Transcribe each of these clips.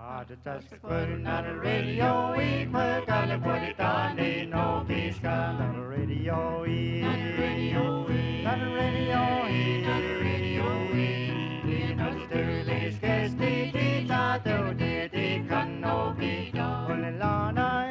Just putting on the radio, we put on the put it on, ain't no peace come on the radio, on the radio, on the radio, on the radio, in the sterling scarce the teacher do the can no be done. Only Lana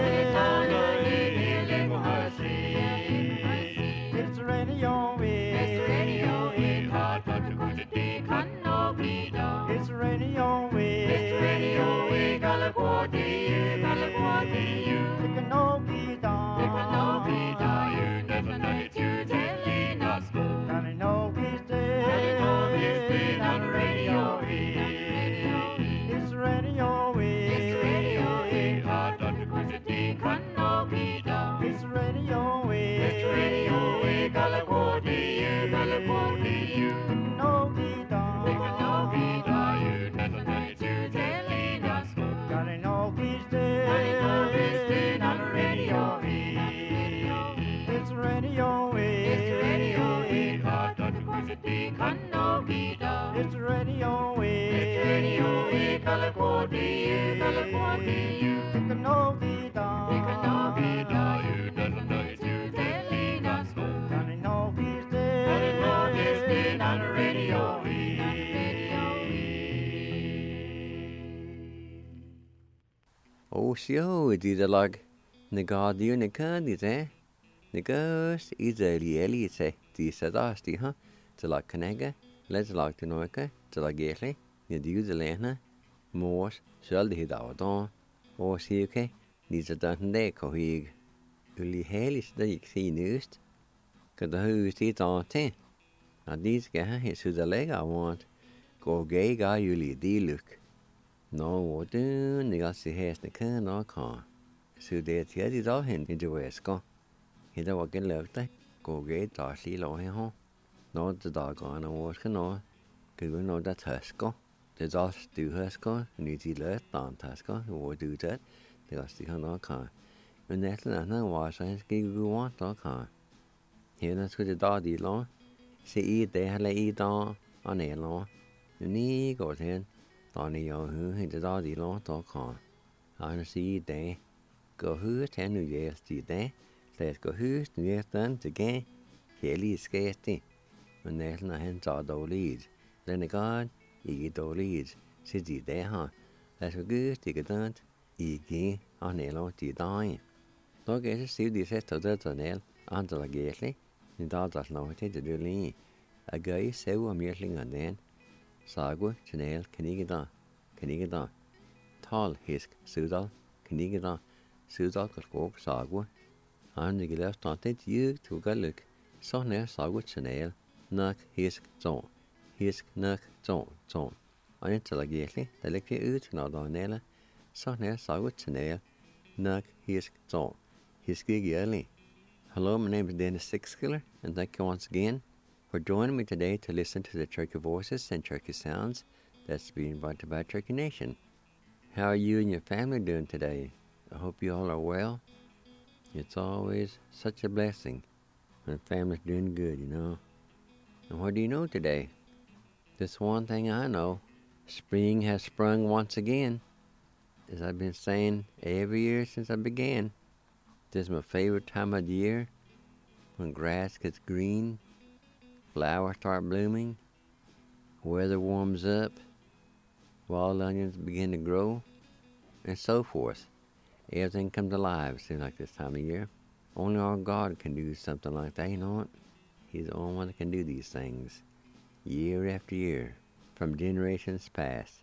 it's the radio, it's the radio, hard but to put it can no be done. It's the radio, it's the radio, Galaguati, you. It can no be done. It can no be done. You never know it, you telling us. Can it no be dead? Can it no be dead on the radio? It's the radio, it's the radio, hard but to put it can no be done. It's the radio, it's the radio, Galaguati, you. It can no be done. It can no be done. You never know it, you telling us. Can it no be dead? Can it no be dead on the radio? It's the radio, it's the radio, hard but to put it can no be done. It's the radio, it's the radio, Galaguati, you. It can no be done. It can no be done. You never know it, you telling us. Can it no be dead? Can it no be dead on the radio? Oh, sure, did the log. The guardian, the candies, eh? The ghost is a really say, this is dusty, huh? To like Canega, let's like to Noika, to like Gately, the dudes the Lena, Morse, shall the hit our dawn, or see, okay? These are done there, cohig. Uli hellish the see news. Could the who's it on 10? Now these guys who's the leg I want. Go gay guy, Uli, de look. No, what do the Gussie has the can or car? So there's the other all hint into West go. He don't walk in left, go gay, Darcy, low here, huh? Not the dog on a wash no. Could we know that Husco? There's all do Husco, and you see left on Husco, who will do that. The Gussie can not car. When that's another wash, I give you want to car. Here that's with the dog, the law. See, eat there, eat on a law. You need go then. Donny who hit the doggy long talk on. I see day. Go who's 10 New Year's day. Let's go who's New Year's done again. Kelly is scarcely. When there's no hands all the leads. Then the God, you get the leads. City there, huh? Let's go good, take it done. Again, on a long tea dying. Don't get to see this head to the nail until I get it. The dog does not take the drilling. A guy so amusing on then. Sagwa, Chanel, Canigada. Tall, Hisk, Sudal, Canigada, Sudal, Kalkok, Sagwa. And the left on it, you to go look. So near Sagwa, Chanel, Nuck, Hisk, Zone. Hisk, Nuck, Zone. On it till I get it, the lick out, not on Nella. So near Sagwa, Chanel, Nuck, Hisk, Zone. Hiski Gilly. Hello, my name is Dennis Sixkiller, and thank you once again for joining me today to listen to the Turkey Voices and Turkey Sounds that's being brought to by Turkey Nation. How are you and your family doing today? I hope you all are well. It's always such a blessing when family's doing good, you know. And what do you know today? This one thing I know, spring has sprung once again. As I've been saying every year since I began, this is my favorite time of the year, when grass gets green, flowers start blooming, weather warms up, wild onions begin to grow, and so forth. Everything comes alive, it seems like this time of year. Only our God can do something like that, you know what? He's the only one that can do these things, year after year, from generations past.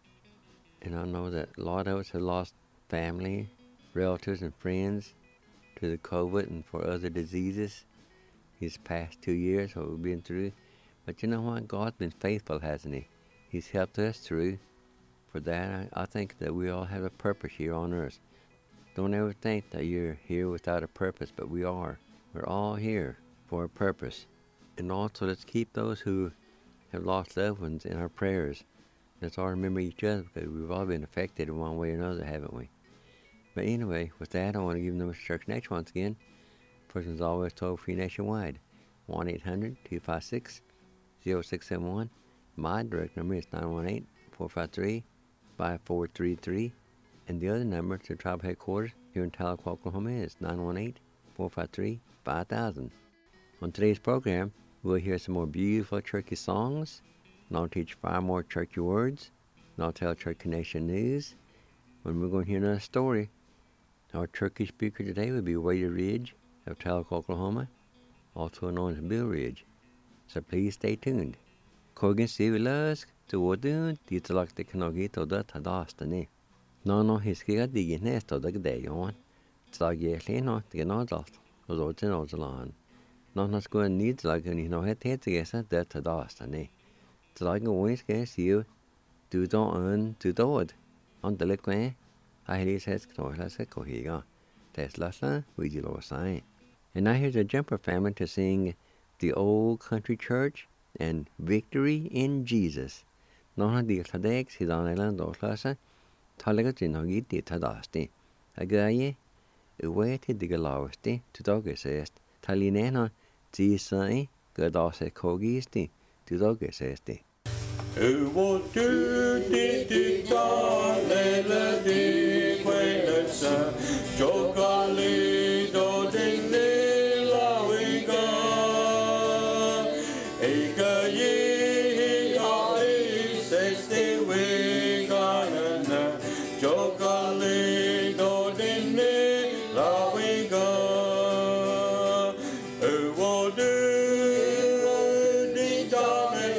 And I know that a lot of us have lost family, relatives, and friends to the COVID and for other diseases these past 2 years, what we've been through. But you know what? God's been faithful, hasn't He? He's helped us through. For that, I think that we all have a purpose here on earth. Don't ever think that you're here without a purpose, but we are. We're all here for a purpose. And also, let's keep those who have lost loved ones in our prayers. Let's all remember each other, because we've all been affected in one way or another, haven't we? But anyway, with that, I want to give them Mr. Church Next once again. Person's always toll-free nationwide, 1-800-256-0671. My direct number is 918-453-0500. 5433. And the other number to Tribe Headquarters here in Tahlequah, Oklahoma is 918-453-5000. On today's program, we'll hear some more beautiful churchy songs, and I'll teach 5 more churchy words, and I'll tell Church Connection news. When we're going to hear another story, our turkey speaker today will be Wadey Ridge of Tahlequah, Oklahoma, also known as Bill Ridge. So please stay tuned. Kogan Sivilask to Wodun, Ditalak de Kanogito da Tadastane. No, his skill the nest of the day on. Tlag no, the Nodalt, was all in Ozalan. Not going needs like any no head to guess at that Tadastane. Tlag always guess you do don't to do it. On the liquid, I says, Knolas Kohiga. Tesla, we did all sign. And I hear the Jumper family to sing The Old Country Church and Victory in Jesus. No, the Tadex, his on island or Lassa, Talagat in Hogit de Tadasti. A guy, waited the Galawasti to Doggest, Talinena, Gisai, Gadase Kogisti, to Doggest. Who will do the darling, the quailers, Jokali, do the Nilawiga, Ega ye, I says the Wigana, Jokali, do the Nilawiga, who will do the darling.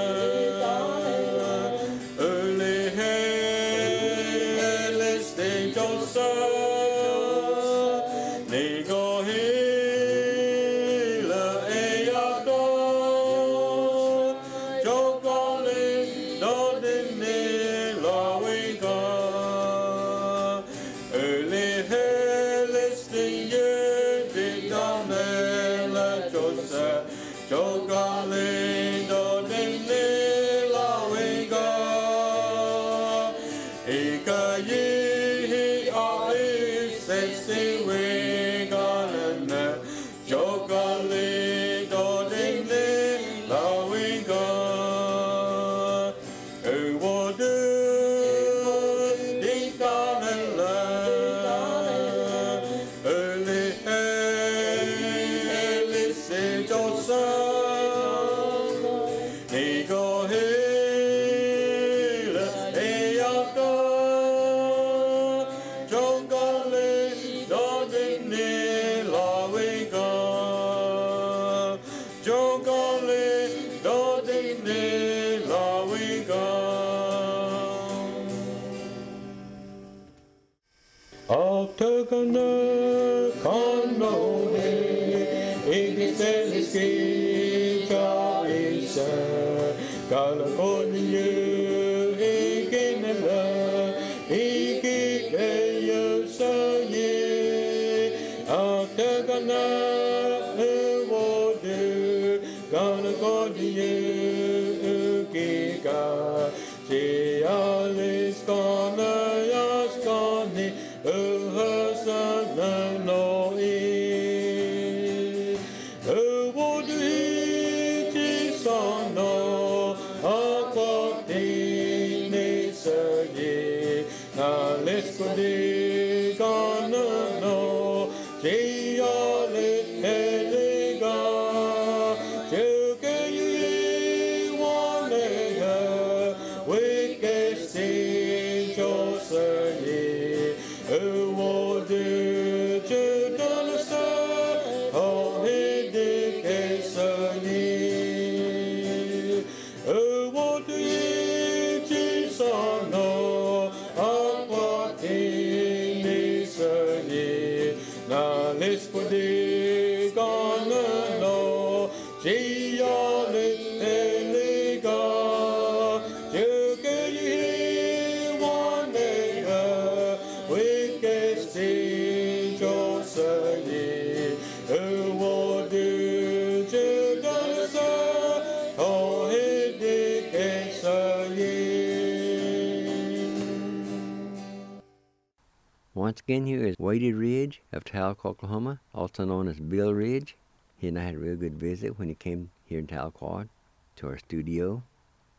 Once again, here is Wadey Ridge of Tahlequah, Oklahoma, also known as Bill Ridge. He and I had a real good visit when he came here in Tahlequah to our studio.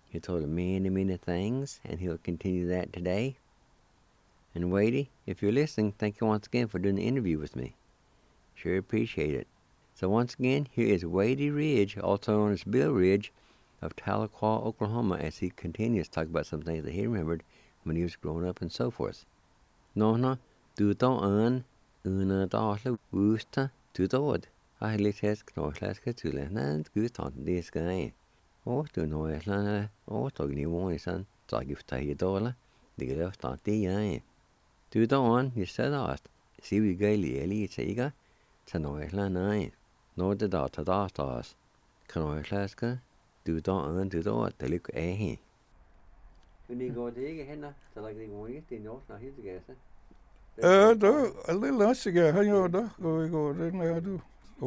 He told him many, many things, and he'll continue that today. And Wadey, if you're listening, thank you once again for doing the interview with me. Sure appreciate it. So once again, here is Wadey Ridge, also known as Bill Ridge, of Tahlequah, Oklahoma, as he continues to talk about some things that he remembered when he was growing up and so forth. No, du to an, una dasle, wusta, tu dod. I lites knoslaska to the land, good on this guy. Oh, to know it, oh, to give one son, to give $10, the left on the eye. Du on, you said that. See, we gaily, Ellie, Sega, to know it, line. No, the daughter, us. Knoslaska, du on, do the look eh. When you go dig hen, so like the one, the north, now here's the guess. A little less again, go in there, do.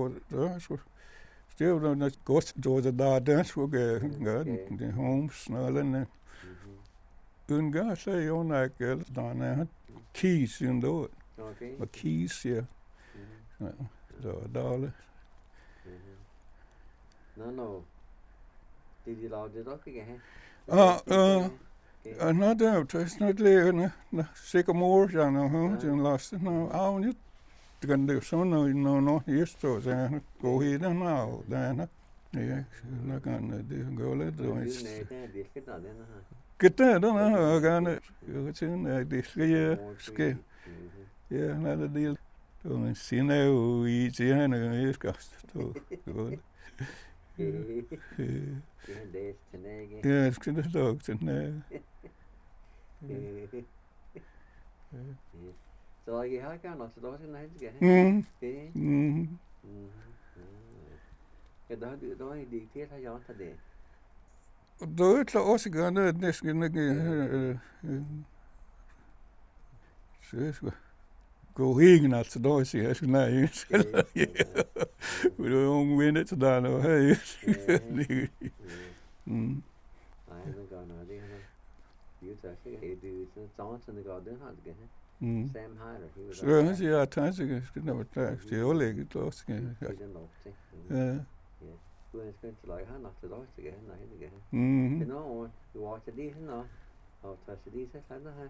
Still don't go to the dance, we'll get the home snarling. Unga say on like down there, keys, you know it. Okay. But keys, yeah. $1. No. Did you log the dock again? Another, it's not there, sycamore, you know, and lost it now. I want you can do so, no, yes, so then go here now, then, yeah, not gonna do go let get there, don't know, I got it. It's in this, yeah, scale. Yeah, another deal. Don't see now, easy, and it's cost. Good. Yeah, it's good dogs in there. So like how can I so in the head again? Cái đó đi thiết hay gió thật đấy. Đó là også gerne næsten gå hængen altså då siger jeg nej. Vi er unge venner til der nu her. Nej, men gør noget det her. You tager sig det Johnson det går den har det igen. Sam Hyder. Så han siger at han skal nok tage det er overlægget også. Ja. Du skal ikke lege han nok til dig igen, nej det igen. Det når du var til det her og tager sig det så sådan her.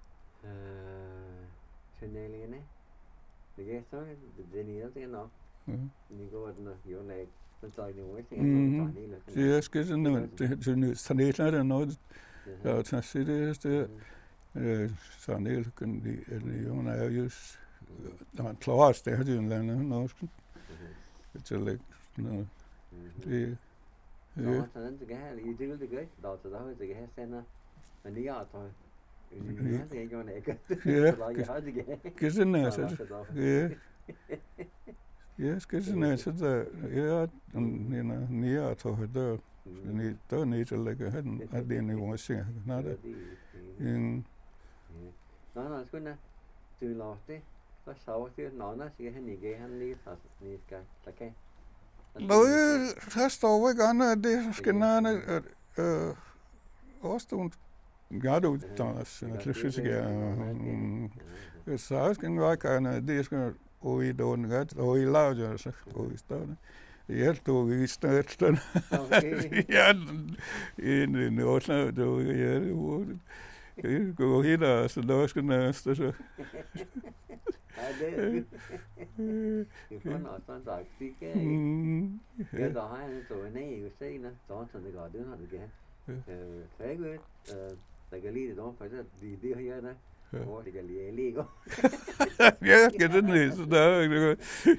Chanelierne. Det er så det er det nok. Ni går den jo lag. Men så er det jo ikke. Så jeg skal sådan noget sådan et eller noget. Ja, tager sig det sådan helt kan det jo når jeg just der klart det har det en eller anden også. Det er lidt noget. Det ja, sådan det kan I det vil det godt. Der så der det kan sende. Men det er tror det er jo ikke. Ja. Sådan er det. Ja. Ja, skal sådan så der ja, nære tror jeg der. Der nede til lægge han at det niveau ser. Nej det. Nej, sgu da. Du lader det. Så så det noget så han ikke han lige så lige skal der kan. Nå, der står vi gerne det skal nærne Ostund gardu taas slysiga saaskin aikana dieska oi don gat oi lauja så oi stone helt tog i størsten ja en årsag då ja det går helt så der skal næste så det får noget sådan sagt ikke ja der har han så en i USA nå så det går det har det igen færdig der kan lide det for det her der og det kan lige gå ja kan det næste så der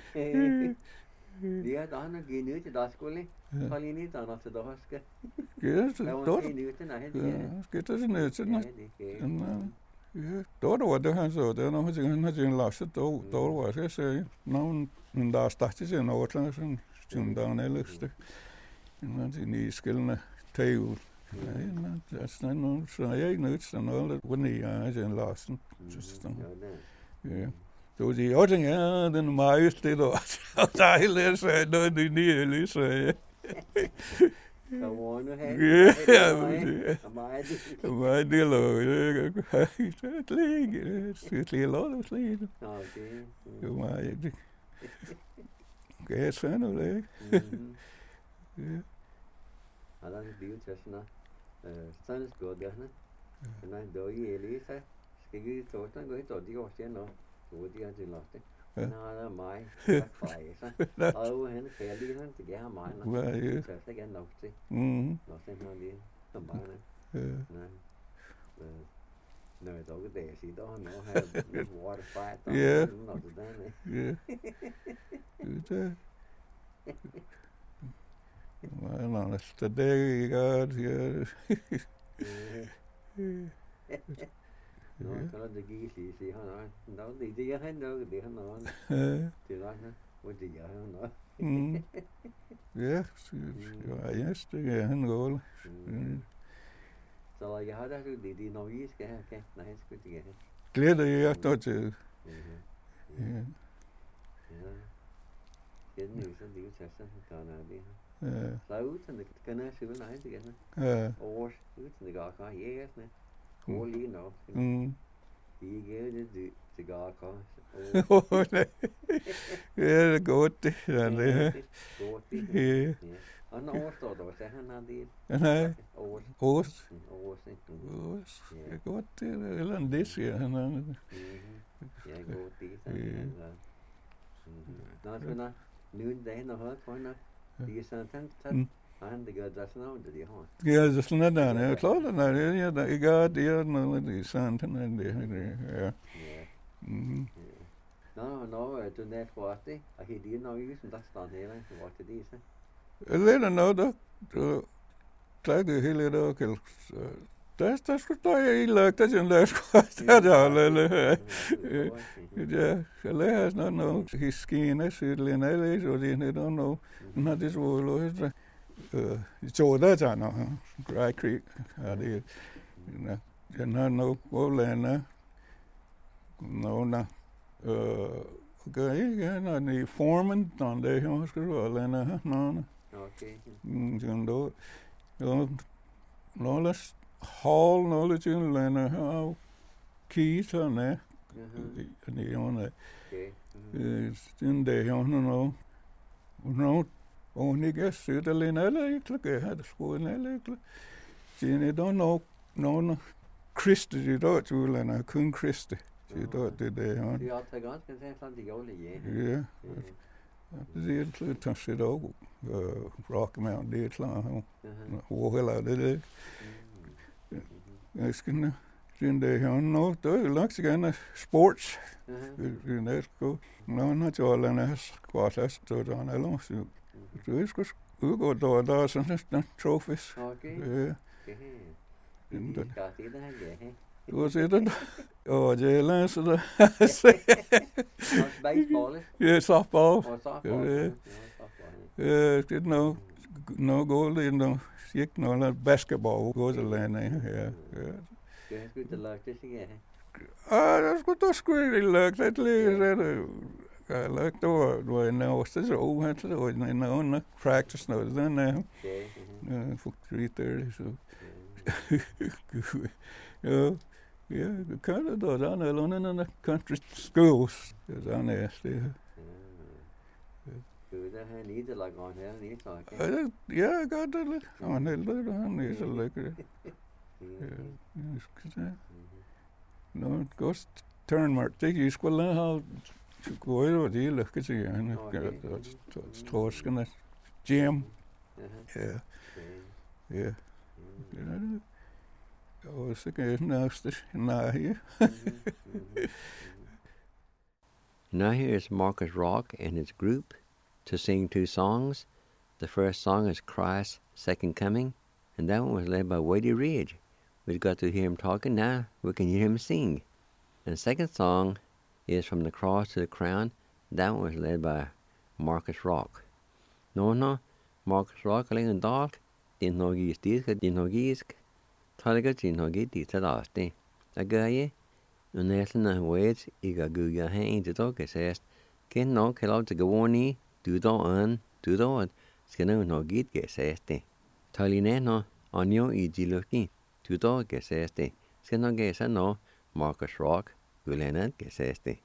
ja der han giver nyt til der skulle for lige nyt der til der skal ja så der nyt nej ja skal det næste ja, då var det han så det når han har sin lasse då var det så nogen der startede sin overtræden sådan der ellers det men det er skillende tag ja, that's not så jeg ikke nødt til noget when he in Larsen ja så det er ting ja den meget det der er helt så noget det nye lige så ja så var nu her meget det lå det ligger det lige lå det lige okay jo meget det er sådan noget ja han er det til sådan Sun's good, doesn't it? And I do you, Elisa. Skiggy thought I'm going to do you know. Would you have lost it? No, my fire. Oh, and the fairly to get mine. Well, yeah. Just again, nothing. Nothing on the combine. No, it's over there. She don't know how to water fight. Yeah. Not the damn. Yeah. Good. Well, honest, today, God, yeah. No, kalau the geese, see, no, the deer had no, the deer no, the line, what the deer no. Yeah, yes, again, goal. So, you had to do the noise, okay, nice, good to get it. Clearly, I thought you. Yeah. Good news, and the session gone out. Clouds and the canal, she will nice again. Or, it's the gark, yes, all you know. You get it, the gark. Yeah, the goat, yeah. Yeah. I know what's all those, I did. Horse. Yeah, goat, and this, yeah. Yeah, goat, these. Not when I noonday, no hurt, why not? Do you something? And the good that's now, did you? Yeah, just not done. I thought that, yeah, that you got the no, the something, and yeah. No, to net water. I hear you know using that's not here, what it is. A little no, the try to heal it, okay. That's what I like, that's in that quite yeah, Shelley has not know his skin, I said, Linelli, or they don't know, not this wall, so that's I know, Dry Creek, I did, you know, Lena, no, okay, yeah, no, the foreman, on the house, Lena, no, okay, no, let's haul knowledge in Lena, how keys on there, and the on that, it's in the no, no. Only guess it a Linella, look at had a school in Ella. She don't know, no, Christy, you don't do, and I couldn't Christy. She thought did they on. You ought to go and say something only, yeah. The little touch it over, Rock Mountain, the Islam, Wall out of it. I can in the no, looks again, sports. In that go, no, not all, and that's quite as to on a long suit. We go to those and trophies. Okay. Was it? Oh, Jalen, baseball. Yeah, softball. Or softball. Yeah, no goal in the sick, no basketball goes a lane. Yeah. It's good to look this again. That's good to screw look that I like the word now. It's just over to the word. I know, not practice now. Then now, for 3:30. So, yeah, the kind of does on in the country schools. Is on there still. Good, I need to like on here. Need to. Yeah, I got that on there. Need to look at it. Yeah, no, it goes turn mark. Take you school now how. Går det de lykkes igjen. Torsken Jim. Yeah. Og så kan jeg næste Nahi. Now here is Marcus Rock and his group to sing two songs. The first song is Christ's Second Coming, and that one was led by Wadey Ridge. We've got to hear him talking now. We can hear him sing. And the second song is From the Cross to the Crown. That one was led by Marcus Rock. No, Marcus Rock is in dark. Din nogisk. Talaga din nogidi tadasti. Agaye. Unesna words iga guga hang to talk says. Ken no kello to go on do it. Skeno nogid get says. Talineno on your ijiluki. To talk says. Skeno gesa no Marcus Rock. Gulena que es este.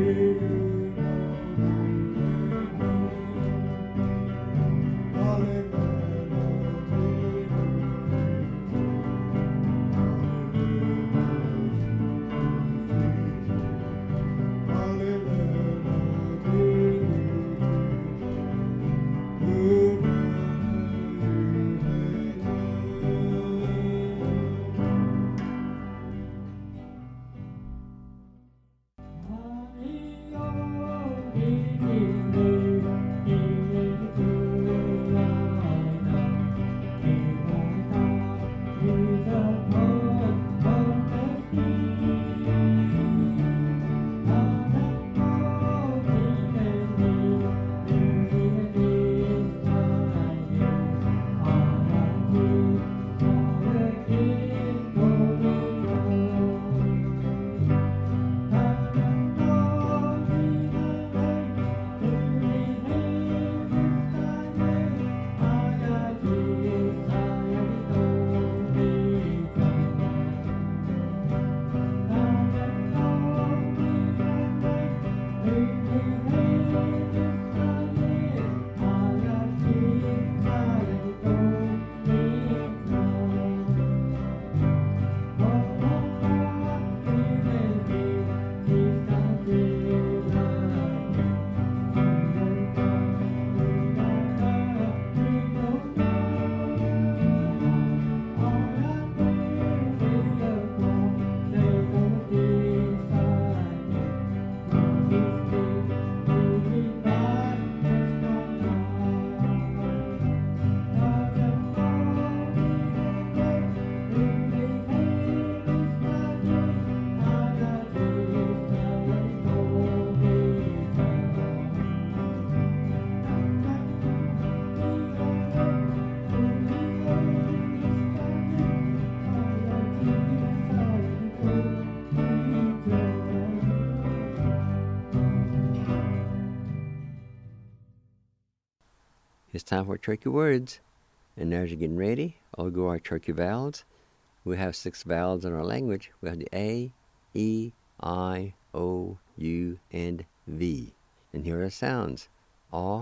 It's time for turkey words. And as you're getting ready, I'll go our turkey vowels. We have 6 vowels in our language. We have the A, E, I, O, U, and V. And here are the sounds. A,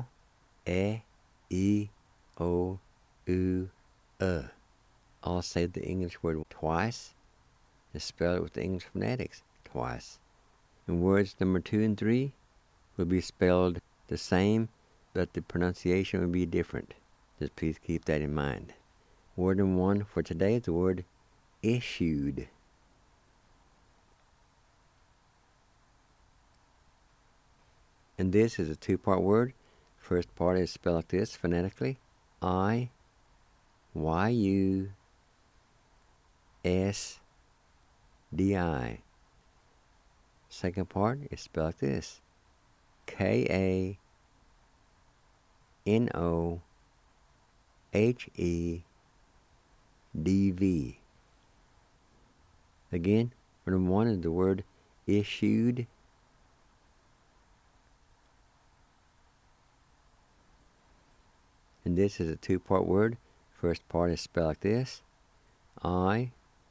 E, O, U, I'll say the English word twice and spell it with the English phonetics twice. And words number 2 and 3 will be spelled the same, but the pronunciation will be different. Just please keep that in mind. Word number 1 for today is the word issued. And this is a 2-part word. First part is spelled like this phonetically. I, Y-U, S-D-I. Second part is spelled like this. K-A-N-O-H-E-D-V. Again, word number 1 is the word issued. And this is a 2-part word. First part is spelled like this. I,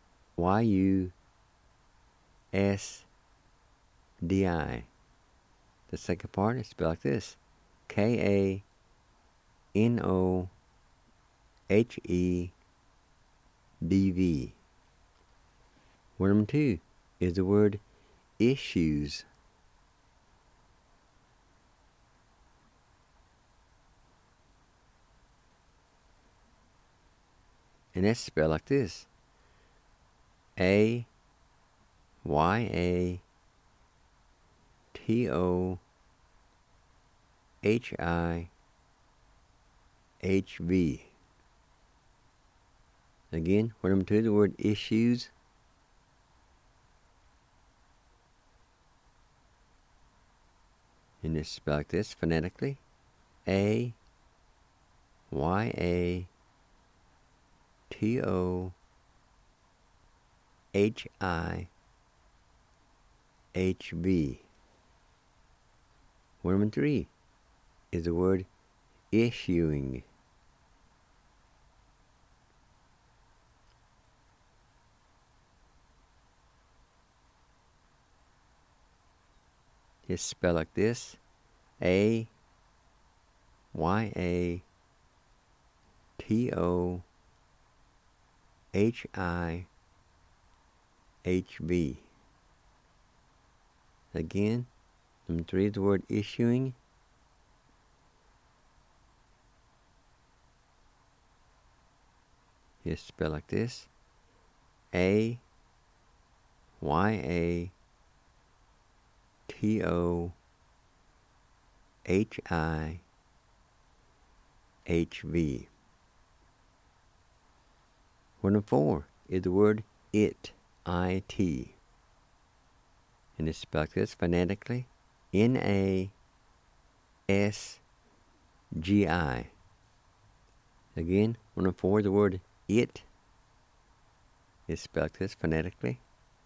Y-U-S-D-I. The second part is spelled like this. K-A-N-O-H-E-D-V. Word number 2 is the word issues. And that's spelled like this. A-Y-A-T-O-H-I-H-V. Again, word number 2, the word issues. And it's spelled like this phonetically. A-Y-A-T-O-H-I-H-V. Word number 3 is the word issuing. is spelled like this. A-Y-A-T-O-H-V. Again, number 3, the word issuing. Is spelled like this. A-Y-A-T-O-H-I-H-V. Number 4 is the word it. I-T. And it's spelled like this phonetically. N-A-S-G-I. Again, number 4, the word it is spelled like this phonetically.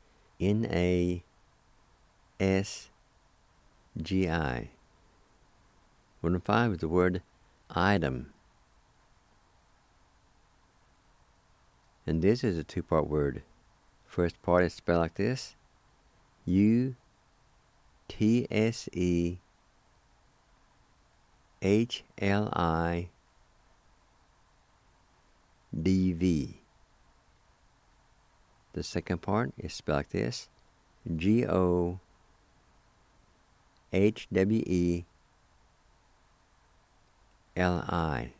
N-A-S-G-I. Number 5 is the word item. And this is a two-part word. First part is spelled like this. U-T-S-E-H-L-I-D-V. The second part is spelled like this. G-O-H-W-E-L-I.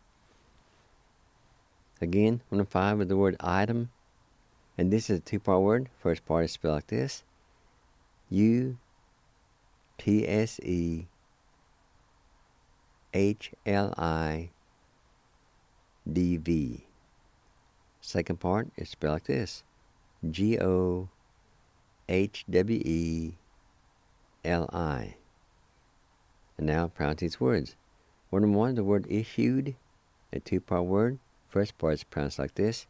Again, number 5 is the word item. And this is a two-part word. First part is spelled like this. U-T-S-E-H-L-I-D-V. Second part is spelled like this. G-O-H-W-E-L-I. And now pronounce these words. Word number 1, the word issued, a two-part word. First part is pronounced like this.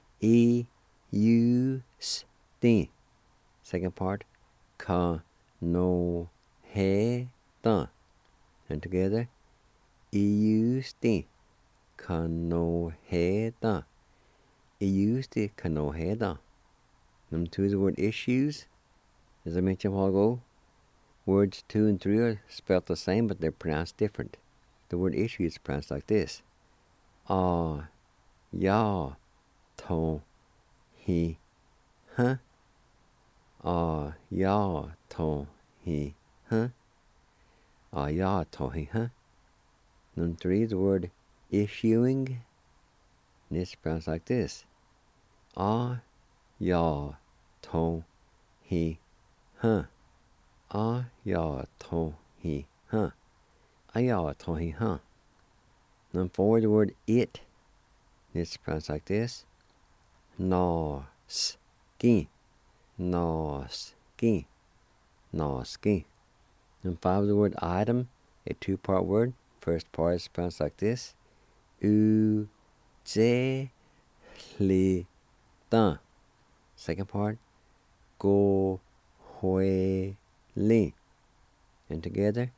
E-U-S-T. Second part, ka-no-he-ta. And together, E-U-S-T. Ka-no-he-ta. E-U-S-T. Ka-no-he-ta. Number 2 is the word issues. As I mentioned a while ago, words 2 and 3 are spelled the same, but they're pronounced different. The word issue is pronounced like this. A-ya-to-hi-huh. A-ya-to-hi-huh. A-ya-to-hi-huh. Number 3 is the word issuing. And it's pronounced like this. A-ya-to-hi-huh. A-ya-to-hi-huh. A-ya-to-hi-huh. Number 4 is the word it. It's pronounced like this. No-ski. No-ski. No-ski. Number 5 is the word item, a two-part word. First part is pronounced like this. U-je-li-ta. Second part, go-hue-li. And together,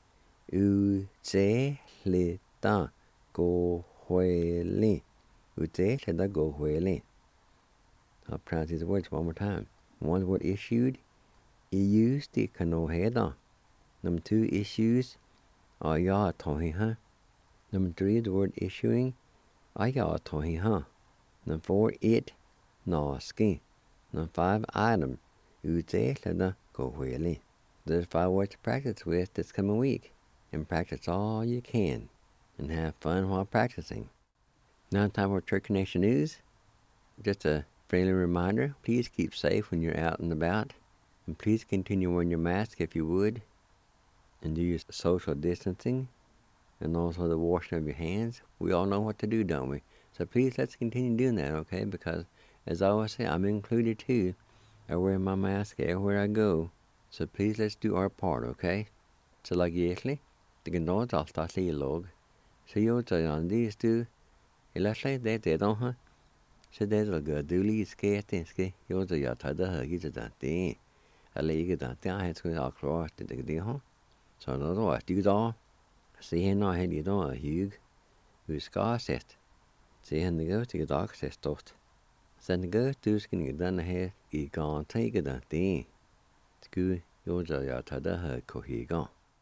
U-je-li-ta. Go-hue-li. U-je-li-ta. Go-hue-li. I'll pronounce these words one more time. One word issued. E-U-S-T. Ka-no-he-ta. Number 2, issues. A-ya-to-hi-huh. Number 3, the word issuing. A-ya-to-hi-huh. Number 4, it. No-ski. Number 5, item. U-je-li-ta. Go-hue-li. There's 5 words to practice with this coming week. And practice all you can. And have fun while practicing. Now time for Church Connection News. Just a friendly reminder, please keep safe when you're out and about. And please continue wearing your mask if you would. And do your social distancing. And also the washing of your hands. We all know what to do, don't we? So please let's continue doing that, okay? Because as I always say, I'm included too. I wear my mask everywhere I go. So please let's do our part, okay? Så lag egentligen, det kan nå att allt att låg. Så jag tar an det du. Eller så det då ha. Så det är det du lite skete. Jag tar jag tar det här lite det. Eller inte det här ska jag klara det ha. Så då att du då. Se henne här det då hug. Hur ska sett. Se henne gå till dag så stort. Sen gå du ska ni den här I gång ta det det. Skulle jag tar det här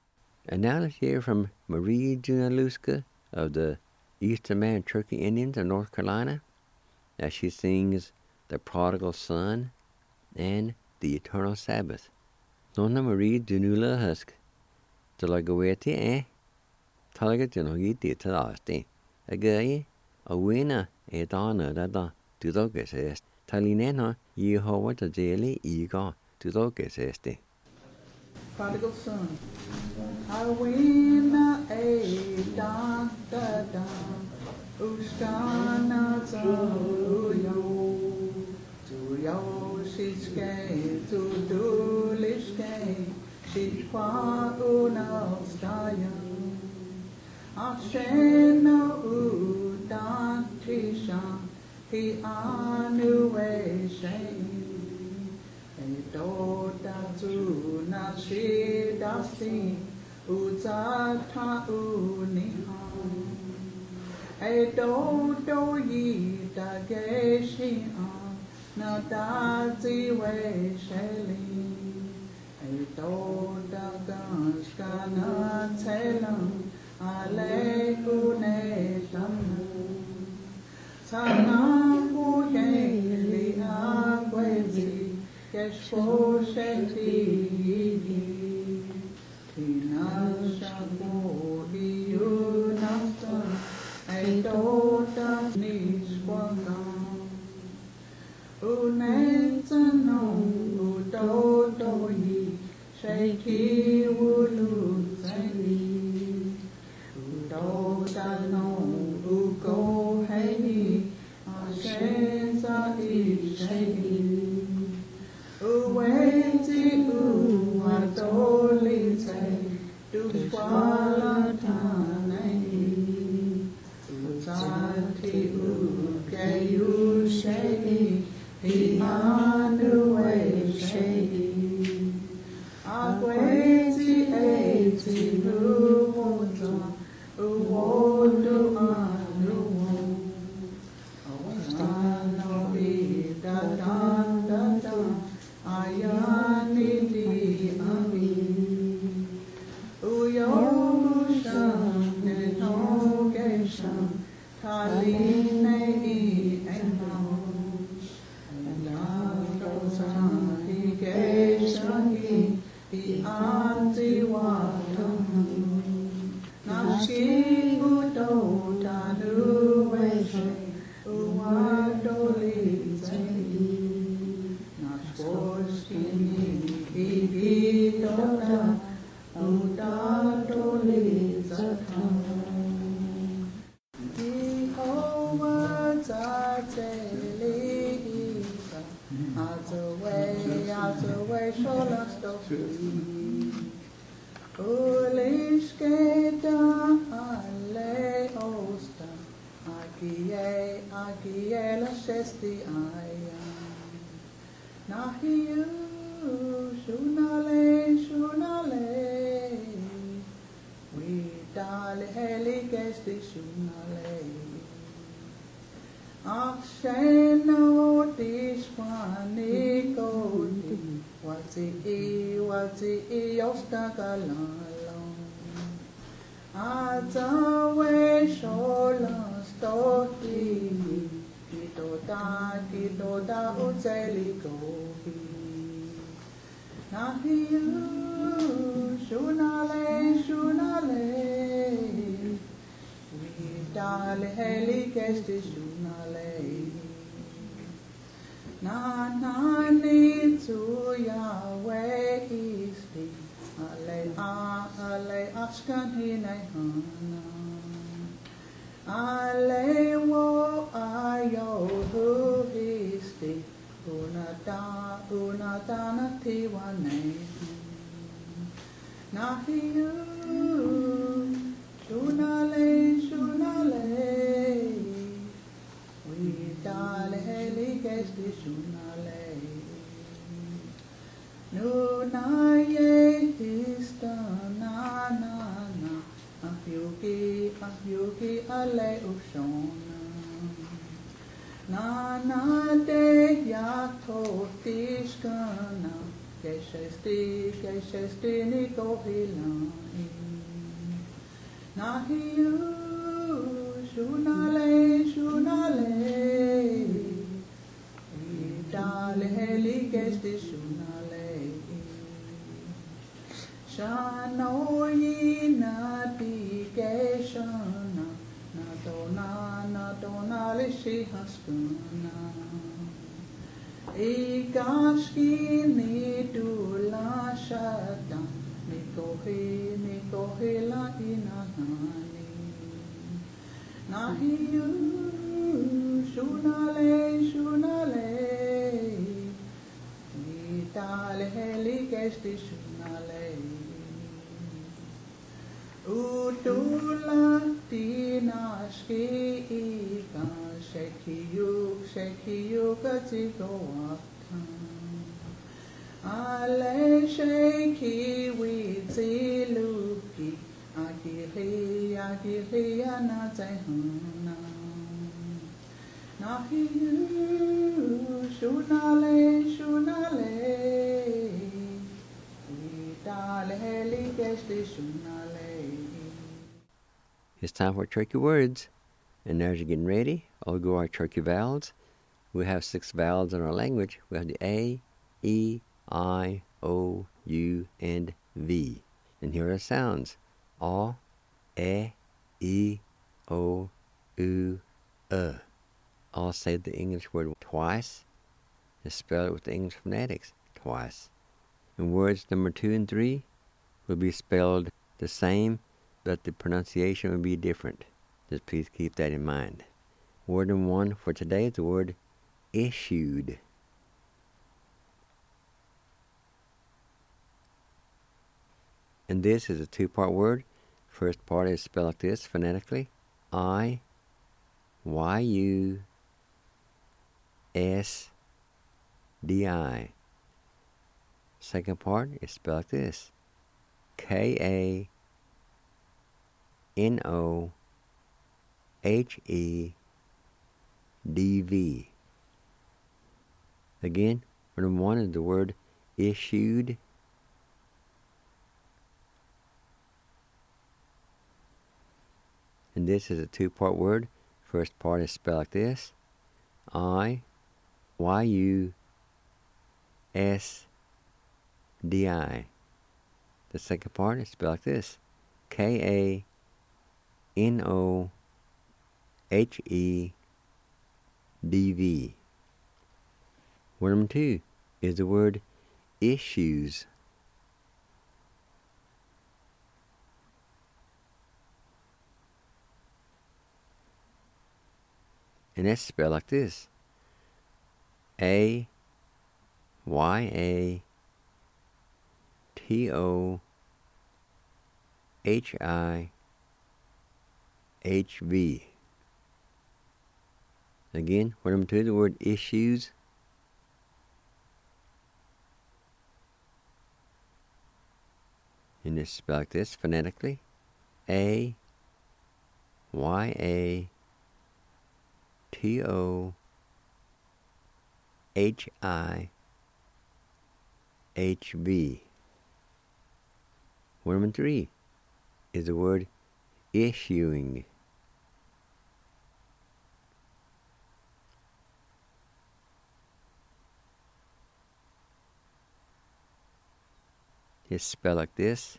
And now let's hear from Marie Junaluska of the Eastern Man Cherokee Indians of North Carolina as she sings The Prodigal Son and The Eternal Sabbath. Nonna Marie Junula Husk, Talagaweti, Talaga Junogi Titasti, a gay, a winner, a donna that to dogus est, Talinena, Yehovah the daily ego to dogus este. Prodigal son. I win a da da da. Uskana to yo she's gay to do lish gay. She qua una staya. Ashena udan tisha. He anu we shay. Doda tu na shi dasti uzata unihan. E do yi da ge shi an na da zi we sheli. E doda gans kana telam ale une tamu. Sana ku ye li agwezi. Yeshvosheti Tina Shabo Yunasta Aidota Nishwagam Unetano Udodoyi Sheki Wulu Zeni Udodano Ugo Hei Ashenza Isheni Uwezi uwadolite dukwala tanai Utati ugeyu shei Imanuwe shei Agwezi eti nuwota Uwodu anuwo Awastano ida dan dan dan Ayani di ami Uyoshan ne no geshan Taline I enam Nakosan hi geshan hi anti watam Nashi udo tanu weshe Uwadoli zeli Doda, Uda Doli Zatam. Jehovah Zateli Isa, as away, Sholas Dofi. Ulishkeda Ale Osta, Agie La Shesti Aya. Nahiu, shunale, we dale heli gesti shunale. Aksheno dishwani kodi, wati ostagalalong. Azawe sholas toti. Kitoda uzeli gohi Nahiu shunale Vidal heli gesti shunale Nani tu Yahweh isti Ale ashkan hinay hana Ale wo ayo hu histi unatana tiwane Nahiu shunale Vidal heli gesti shunale Nunaye hista na Ahyuki ale ushona Nana de yato tishkana Geshesti niko hilani Nahiu, shunale, shunale, itale heligesti shunale, shanoyi nati keshana, natona lishi haskuna, ikashki ni tula shata. Nikohe la inahani Nahiyu shunale Itale heligesti shunale Utula tinashki ika Shekiyu katigowatan Ale sheki wiziluki Akiri anatehuna Nahiyu shunale Itale heligesti shunale. It's time for Turkey words. And as you're getting ready, I'll go our Turkey vowels. We have 6 vowels in our language. We have the A, E, I, O, U, and V. And here are the sounds. A, E, O, U, I'll say the English word twice and spell it with the English phonetics twice. And words number 2 and 3 will be spelled the same, but the pronunciation will be different. Just please keep that in mind. Word number 1 for today is the word issued. And this is a 2-part word. First part is spelled like this phonetically. I-Y-U-S-D-I. Second part is spelled like this. K-A-N-O-H-E-D-V. Again, word number 1 is the word issued. And this is a 2-part word. First part is spelled like this. I-Y-U-S-D-I. The second part is spelled like this. K-A-N-O-H-E-D-V. Word number 2 is the word issues. And that's spelled like this. A-Y-A-T-O-H-I-H-V. Again, word number 2 is the word issues. And it's spelled like this phonetically. A-Y-A-T-O-H-I-H-V. Word number 3 is the word issuing. It's spelled like this.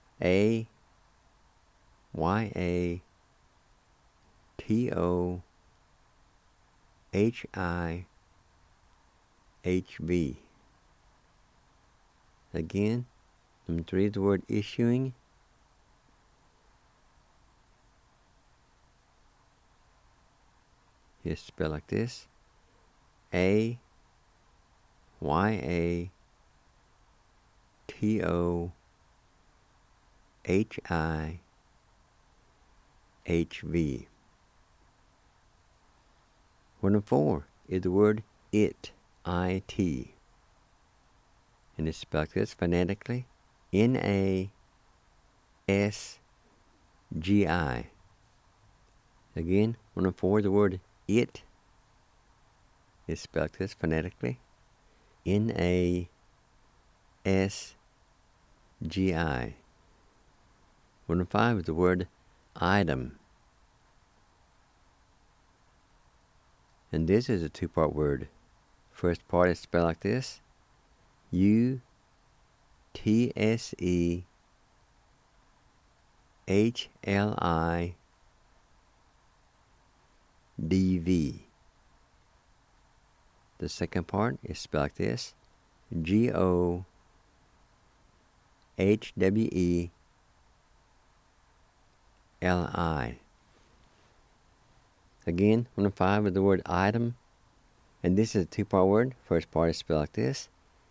A-Y-A-T-O-H-I-H-V. Again, number 3 is the word issuing. It's spelled like this. A-Y-A-T-O-H-I-H-V. Word number 4 is the word it, I-T. And it's spelled like this phonetically. N-A-S-G-I. Again, word number 4 is the word it. It's spelled like this phonetically. N-A-S-G-I. Word number 5 is the word item. And this is a two-part word. First part is spelled like this. U-T-S-E-H-L-I-D-V. The second part is spelled like this. G-O-H-W-E-L-I. Again, 1 and 5 is the word item. And this is a two-part word. First part is spelled like this.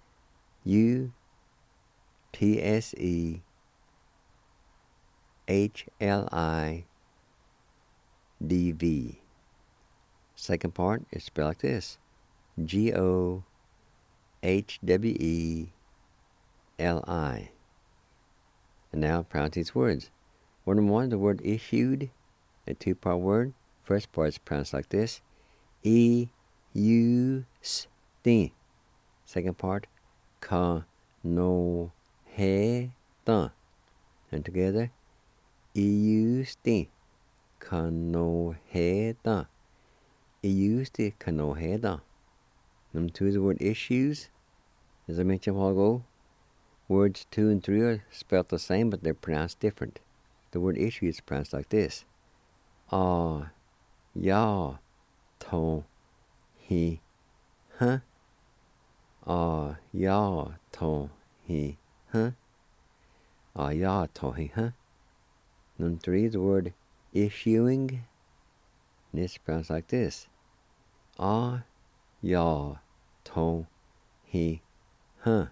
U-T-S-E-H-L-I-D-V. Second part is spelled like this. G-O-H-W-E-L-I. And now pronounce these words. 1 and 1, the word issued, a two-part word. First part is pronounced like this. E-U-S-T. Second part, ka-no-he-ta. And together, E-U-S-T. Ka-no-he-ta. E-U-S-T. Ka-no-he-ta. Number 2 is the word issues. As I mentioned a while ago, words 2 and 3 are spelled the same, but they're pronounced different. The word issue is pronounced like this. A-ya-to-hi-ha. A-ya-to-hi-ha. A-ya-to-hi-ha. Number 3 is the word issuing. And it's pronounced like this. A-ya-to-hi-ha.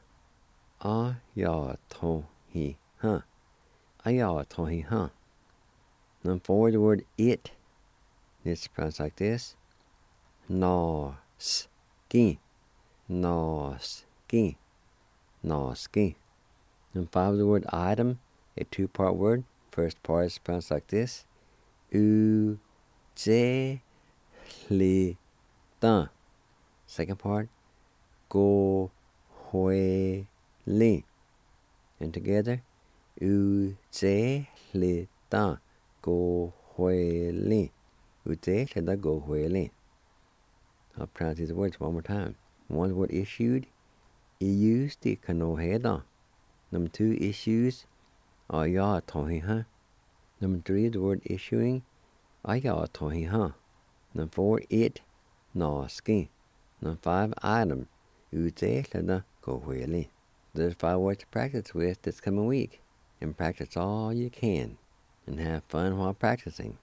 A-ya-to-hi-ha. A-ya-to-hi-ha. Number 4 is the word it. It's pronounced like this. No-ski. No-ski. No-ski. Number 5 is the word item, a two-part word. First part is pronounced like this. U-je-li-ta. Second part, go-hue-li. And together, U-je-li-ta. Go-hue-li. U-je-li-ta. Go-hue-li. I'll pronounce these words one more time. 1 word issued. E-U-S-T. Ka-no-he-ta. Number 2 issues. A-ya-to-hi-ha. Number 3 the word issuing. A-ya-to-hi-ha. Number 4 it. No-ski. Number 5 item. U-je-li-ta. Go-hue-li. There's 5 words to practice with this coming week. And practice all you can. And have fun while practicing.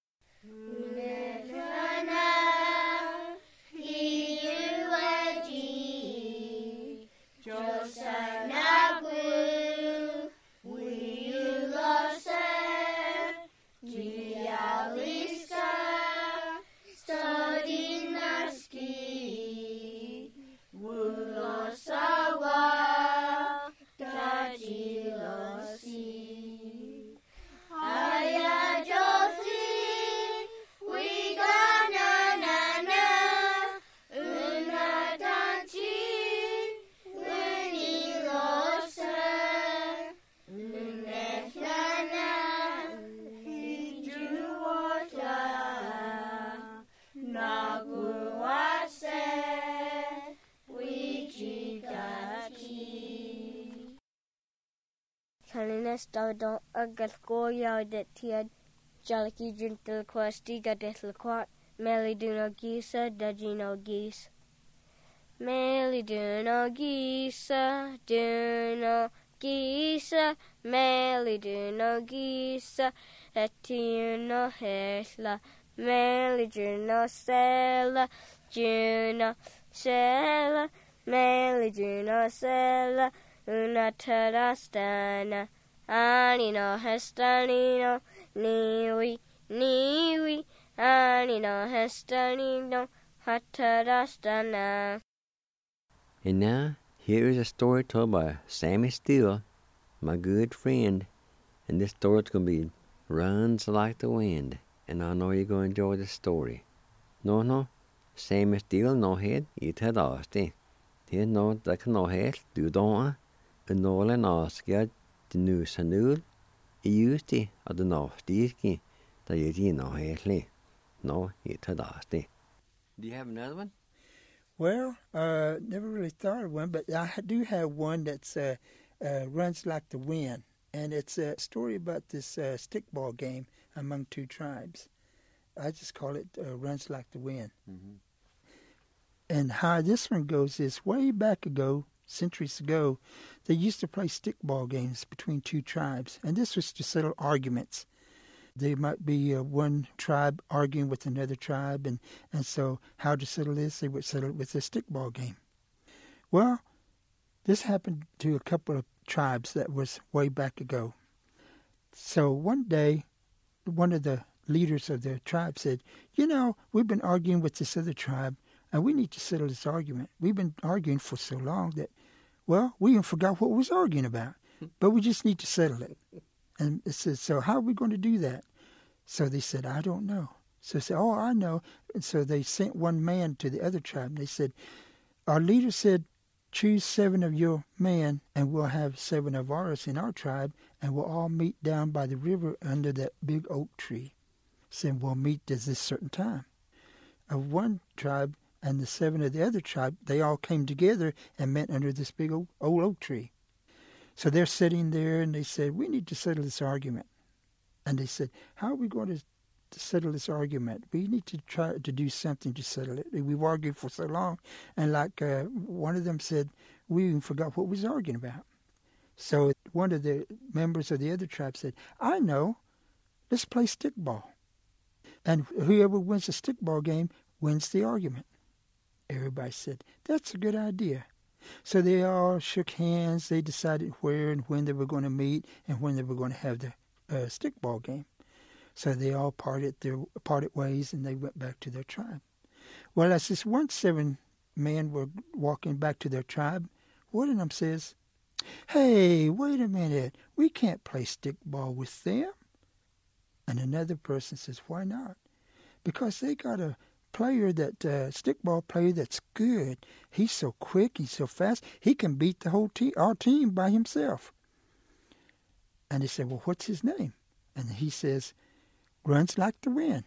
Kalines Dardon Agas Goya det Tiad Jalaki Gentle Quastiga Deslaquat Meliduno Gisa Dagino Geese Meliduno Gisa Duno Gisa Meliduno Gisa Etiuno Hesla Meliduno Sela Juno Sela Meliduno Sela Una terastana, anino hestanino, niwi, niwi, anino hestanino, hatarastana. And now, here is a story told by Sammy Steele, my good friend. And this story is going to be Runs Like the Wind. And I know you're going to enjoy this story. No, Sammy Steele no head, it had asti. He no, that can no head, do don't. Nola naskia dinu sanul, Iusti at the Northski, the Yedino Haley. No, it had asked. Do you have another one? Well, never really thought of one, but I do have one that's runs like the wind, and it's a story about this stickball game among two tribes. I just call it runs like the wind. Mm-hmm. And how this one goes is way back ago, centuries ago, they used to play stickball games between two tribes, and this was to settle arguments. There might be one tribe arguing with another tribe, and so how to settle this, they would settle it with a stickball game. Well, this happened to a couple of tribes that was way back ago. So one day, one of the leaders of the tribe said, we've been arguing with this other tribe, and we need to settle this argument. We've been arguing for so long that, we even forgot what we was arguing about, but we just need to settle it. And it said, so how are we going to do that? So they said, I don't know. So they said, I know. And so they sent one man to the other tribe. And they said, our leader said, choose 7 of your men, and we'll have 7 of ours in our tribe, and we'll all meet down by the river under that big oak tree. Said, we'll meet at this certain time. Of one tribe and the 7 of the other tribe, they all came together and met under this big old oak tree. So they're sitting there, and they said, we need to settle this argument. And they said, how are we going to settle this argument? We need to try to do something to settle it. We've argued for so long. And like one of them said, we even forgot what we was arguing about. So one of the members of the other tribe said, I know, let's play stickball. And whoever wins the stickball game wins the argument. Everybody said, that's a good idea. So they all shook hands. They decided where and when they were going to meet and when they were going to have the stickball game. So they all parted ways, and they went back to their tribe. Well, as this 7 men were walking back to their tribe, one of them says, hey, wait a minute. We can't play stickball with them. And another person says, why not? Because they got a player stickball player that's good. He's so quick, he's so fast, he can beat the whole our team by himself. And they said, well, what's his name? And he says, runs like the wind.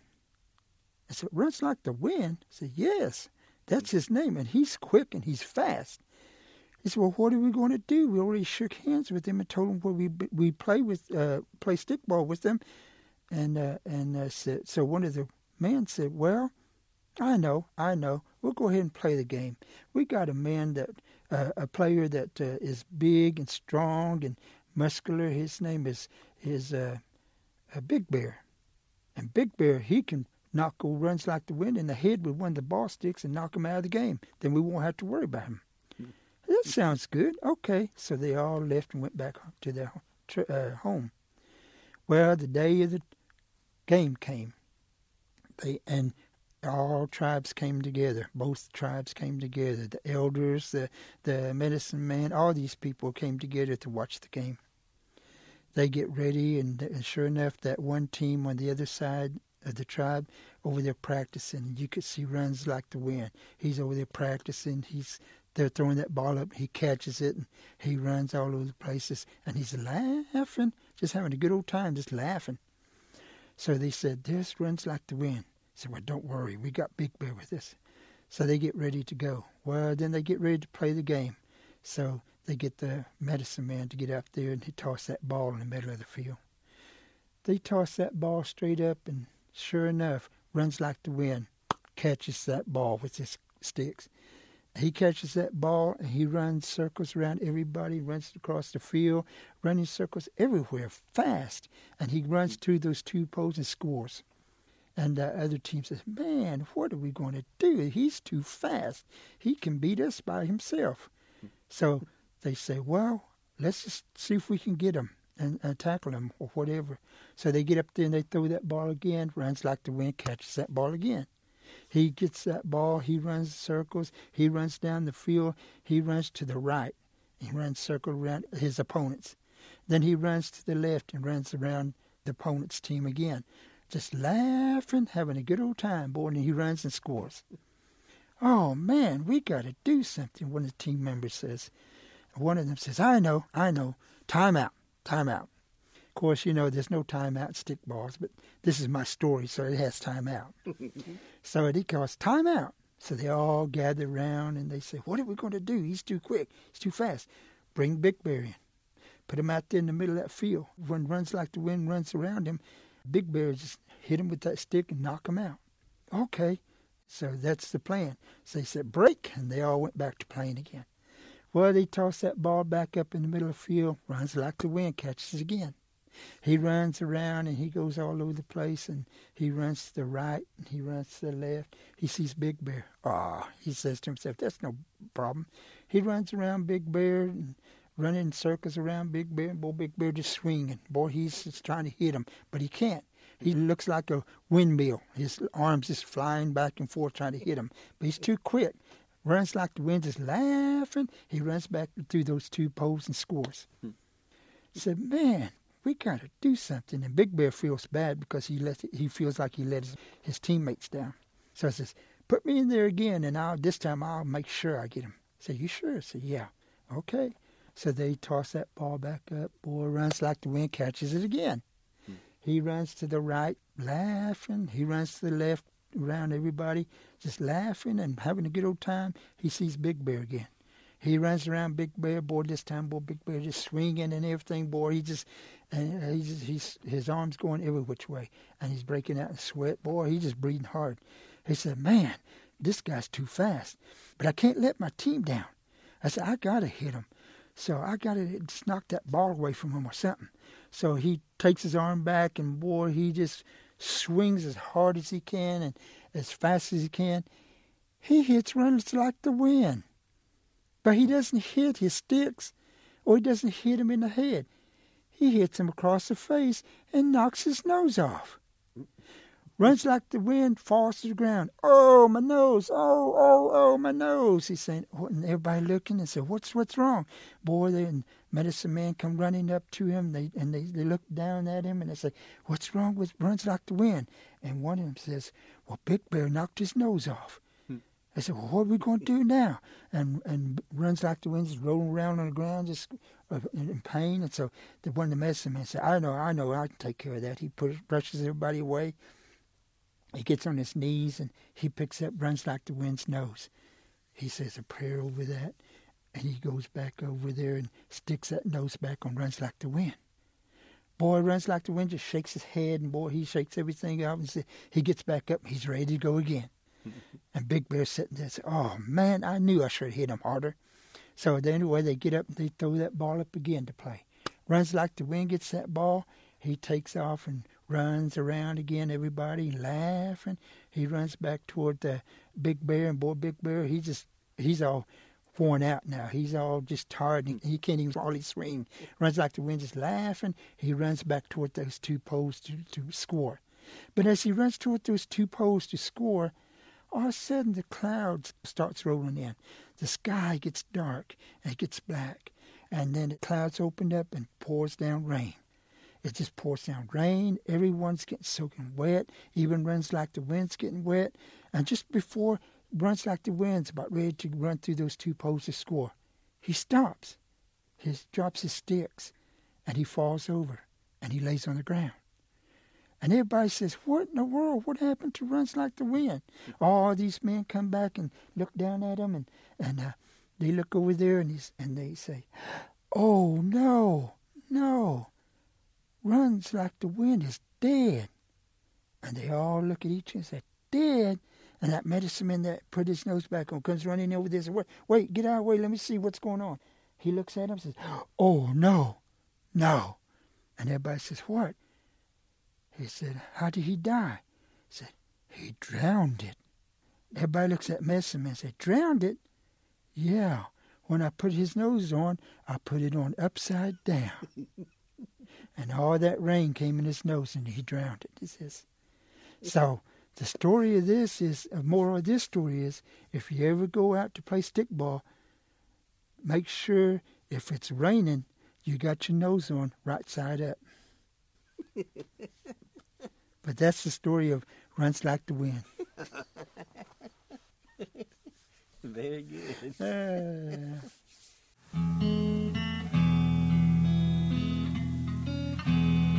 I said, runs like the wind? I said, yes, that's his name, and he's quick and he's fast. He said, well, what are we going to do? We already shook hands with him and told him where we play stickball with them. And said, so one of the men said, well, I know. We'll go ahead and play the game. We got a man a player that is big and strong and muscular. His name is Big Bear. And Big Bear, he can knock old runs like the wind in the head with one of the ball sticks and knock him out of the game. Then we won't have to worry about him. That sounds good. Okay. So they all left and went back to their home. Well, the day of the game came. And all tribes came together. Both tribes came together. The elders, the medicine man, all these people came together to watch the game. They get ready, and sure enough, that one team on the other side of the tribe over there practicing. You could see runs like the wind. He's over there practicing. They're throwing that ball up. He catches it, and he runs all over the places, and he's laughing, just having a good old time, just laughing. So they said, this runs like the wind. I said, well, don't worry. We got Big Bear with us. So they get ready to go. Well, then they get ready to play the game. So they get the medicine man to get up there, and he toss that ball in the middle of the field. They toss that ball straight up, and sure enough, runs like the wind, catches that ball with his sticks. He catches that ball, and he runs circles around everybody, runs across the field, running circles everywhere, fast. And he runs through those 2 poles and scores. And the other team says, man, what are we going to do? He's too fast. He can beat us by himself. So they say, well, let's just see if we can get him and tackle him or whatever. So they get up there and they throw that ball again, runs like the wind, catches that ball again. He gets that ball, he runs circles, he runs down the field, he runs to the right. He runs circles around his opponents. Then he runs to the left and runs around the opponent's team again. Just laughing, having a good old time, boy, and he runs and scores. Oh, man, we got to do something, one of the team members says. One of them says, I know, time out. Of course, you know, there's no timeout in stickballs, but this is my story, so it has timeout. So he calls timeout. So they all gather around and they say, what are we going to do? He's too quick. He's too fast. Bring Big Bear in. Put him out there in the middle of that field. When Runs Like the Wind runs around him, Big Bear just hit him with that stick and knock him out. Okay, so that's the plan. So they said, break, and they all went back to playing again. Well, they toss that ball back up in the middle of the field. Runs Like the Wind catches it again. He runs around and he goes all over the place, and he runs to the right and he runs to the left. He sees Big Bear. He says to himself, that's no problem. He runs around Big Bear and running in circles around Big Bear. Boy, Big Bear just swinging. Boy, he's just trying to hit him, but he can't. He looks like a windmill. His arms just flying back and forth trying to hit him, but he's too quick. Runs Like the Wind, just laughing. He runs back through those two poles and scores. He said, man, we got to do something. And Big Bear feels bad because he feels like he let his teammates down. So he says, put me in there again, and this time I'll make sure I get him. I said, you sure? I said, yeah. Okay. So they toss that ball back up. Boy, Runs Like the Wind, catches it again. He runs to the right, laughing. He runs to the left, around everybody, just laughing and having a good old time. He sees Big Bear again. He runs around Big Bear. Boy, this time, boy, Big Bear just swinging and everything. Boy, his arms going every which way, and he's breaking out in sweat. Boy, he's just breathing hard. He said, man, this guy's too fast, but I can't let my team down. I said, I got to hit him. So I got to just knock that ball away from him or something. So he takes his arm back, and boy, he just swings as hard as he can and as fast as he can. He hits Runs Like the Wind. But he doesn't hit his sticks, or he doesn't hit him in the head. He hits him across the face and knocks his nose off. Runs Like the Wind, falls to the ground. Oh, my nose. Oh, my nose. He's saying, and everybody looking and said, what's wrong? Boy, the medicine man come running up to him. They look down at him and they say, what's wrong with Runs Like the Wind? And one of them says, well, Big Bear knocked his nose off. I said, well, what are we going to do now? And Runs Like the Wind is rolling around on the ground just in pain. And so one of the medicine men said, I know, I can take care of that. He brushes everybody away. He gets on his knees and he picks up Runs Like the Wind's nose. He says a prayer over that, and he goes back over there and sticks that nose back on Runs Like the Wind. Boy, Runs Like the Wind just shakes his head, and boy, he shakes everything off, and he gets back up and he's ready to go again. And Big Bear's sitting there and says, oh, man, I knew I should have hit him harder. So anyway, they get up and they throw that ball up again to play. Runs Like the Wind gets that ball. He takes off and runs around again, everybody laughing. He runs back toward the Big Bear, and boy, Big Bear, he's all worn out now. He's all just tired. He can't even hardly swing. Runs Like the Wind, just laughing. He runs back toward those two poles to score. But as he runs toward those two poles to score, all of a sudden the clouds starts rolling in. The sky gets dark and it gets black. And then the clouds open up and pours down rain. It just pours down rain. Everyone's getting soaking wet. Even Runs Like the Wind's getting wet. And just before Runs Like the Wind's about ready to run through those two poles to score, he stops. He drops his sticks, and he falls over, and he lays on the ground. And everybody says, what in the world? What happened to Runs Like the Wind? All these men come back and look down at him, and they look over there, and they say, oh, no. Runs Like the Wind is dead. And they all look at each other and say, dead? And that medicine man that put his nose back on comes running over there and says, wait, get out of the way, let me see what's going on. He looks at him and says, oh, no. And everybody says, what? He said, how did he die? He said, he drowned it. Everybody looks at medicine man and says, drowned it? Yeah. When I put his nose on, I put it on upside down. And all that rain came in his nose, and he drowned it. He says. So the story of this is, the moral of this story is, if you ever go out to play stickball, make sure if it's raining, you got your nose on right side up. But that's the story of Runs Like the Wind. Very good.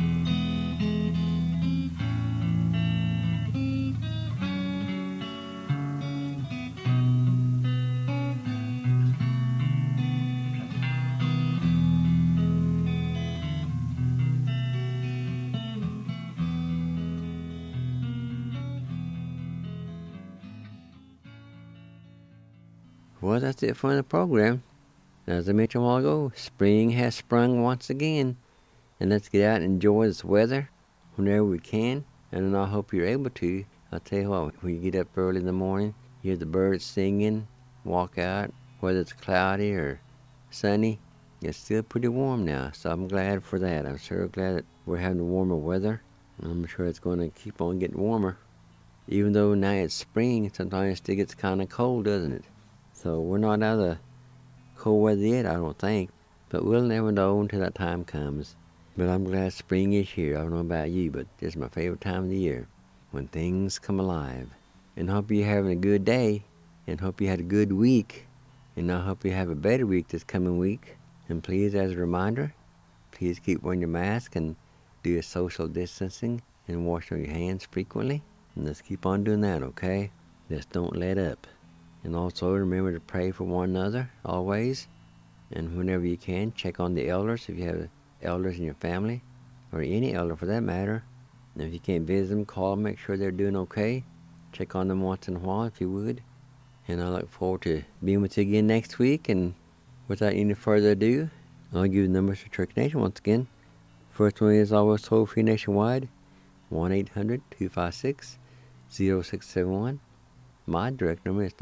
Well, that's it for the program. As I mentioned a while ago, spring has sprung once again. And let's get out and enjoy this weather whenever we can. And I hope you're able to. I'll tell you what, when you get up early in the morning, you hear the birds singing, walk out, whether it's cloudy or sunny, it's still pretty warm now. So I'm glad for that. I'm sure glad that we're having warmer weather. I'm sure it's going to keep on getting warmer. Even though now it's spring, sometimes it still gets kind of cold, doesn't it? So we're not out of the cold weather yet, I don't think. But we'll never know until that time comes. But I'm glad spring is here. I don't know about you, but it's my favorite time of the year, when things come alive. And I hope you're having a good day, and hope you had a good week. And I hope you have a better week this coming week. And please, as a reminder, please keep wearing your mask and do your social distancing and wash your hands frequently. And let's keep on doing that, okay? Just don't let up. And also remember to pray for one another always. And whenever you can, check on the elders if you have elders in your family, or any elder for that matter. And if you can't visit them, call them, make sure they're doing okay. Check on them once in a while if you would. And I look forward to being with you again next week. And without any further ado, I'll give you the numbers for Church Nation once again. First one is always toll-free nationwide, 1-800-256-0671. My direct number is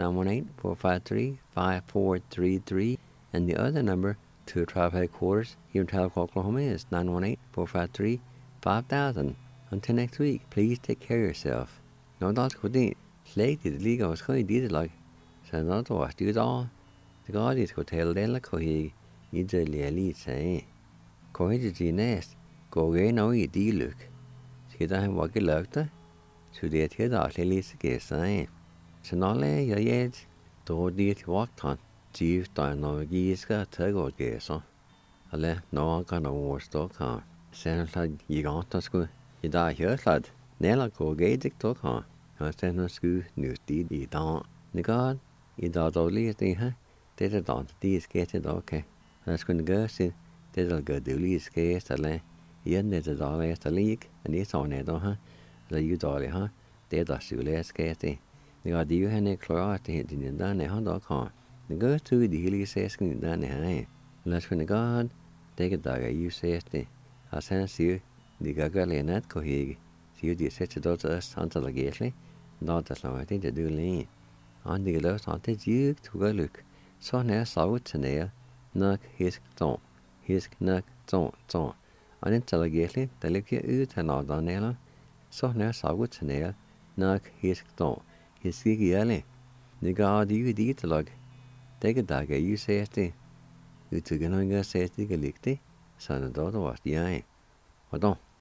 918-453-5433. And the other number to the tribe headquarters here in Tahlequah, Oklahoma is 918-453-5000. Until next week, please take care of yourself. Nå, da skal det slik det ligger og skal det lag. Så nå da skal det da. Det går det skal til det la ko I det lige sig. Ko det det næst. Gå igen og I det lyk. Skal der have ikke lugter. Så det til der lige skal sig. Så nå lad jeg då det til vagten. Chief Dynamic skal tage godt gæser. Eller når kan overstå kan. Sen så gigant skulle. I dag hørt Nella gå gædik tog kan. Han sen skulle nyttigt I dag. Negad I dag dårligt det her. Det der dans det skal til okay. Han skulle gøre sig. Det der gør det lige skal eller. Igen det der dårligt der lige. Men det så ned der her. Eller jo dårligt her. Det der skulle skal det. Negad det jo han er klar til den der ned han der kan. Det gør to de hele sæsken der ned. Lad os finde godt. Det kan der jo ses det. Han siger det gør gøre nat ko hege. Siger de sætter dog til os antal gæsle. Nå der slår det det du lige. Han det løs han det jyk to gør lyk. Så nær savet til nær. Nok hisk ton. Hisk nok ton. Og den til gæsle der ligger ud til når der nær. Så nær savet til nær. Nok hisk ton. Hisk ikke alle. Det gør de jo dit lag. Det kan der jo ses det. Du tykker nogen gør ses det kan ligge det. Så når der var det jeg. Og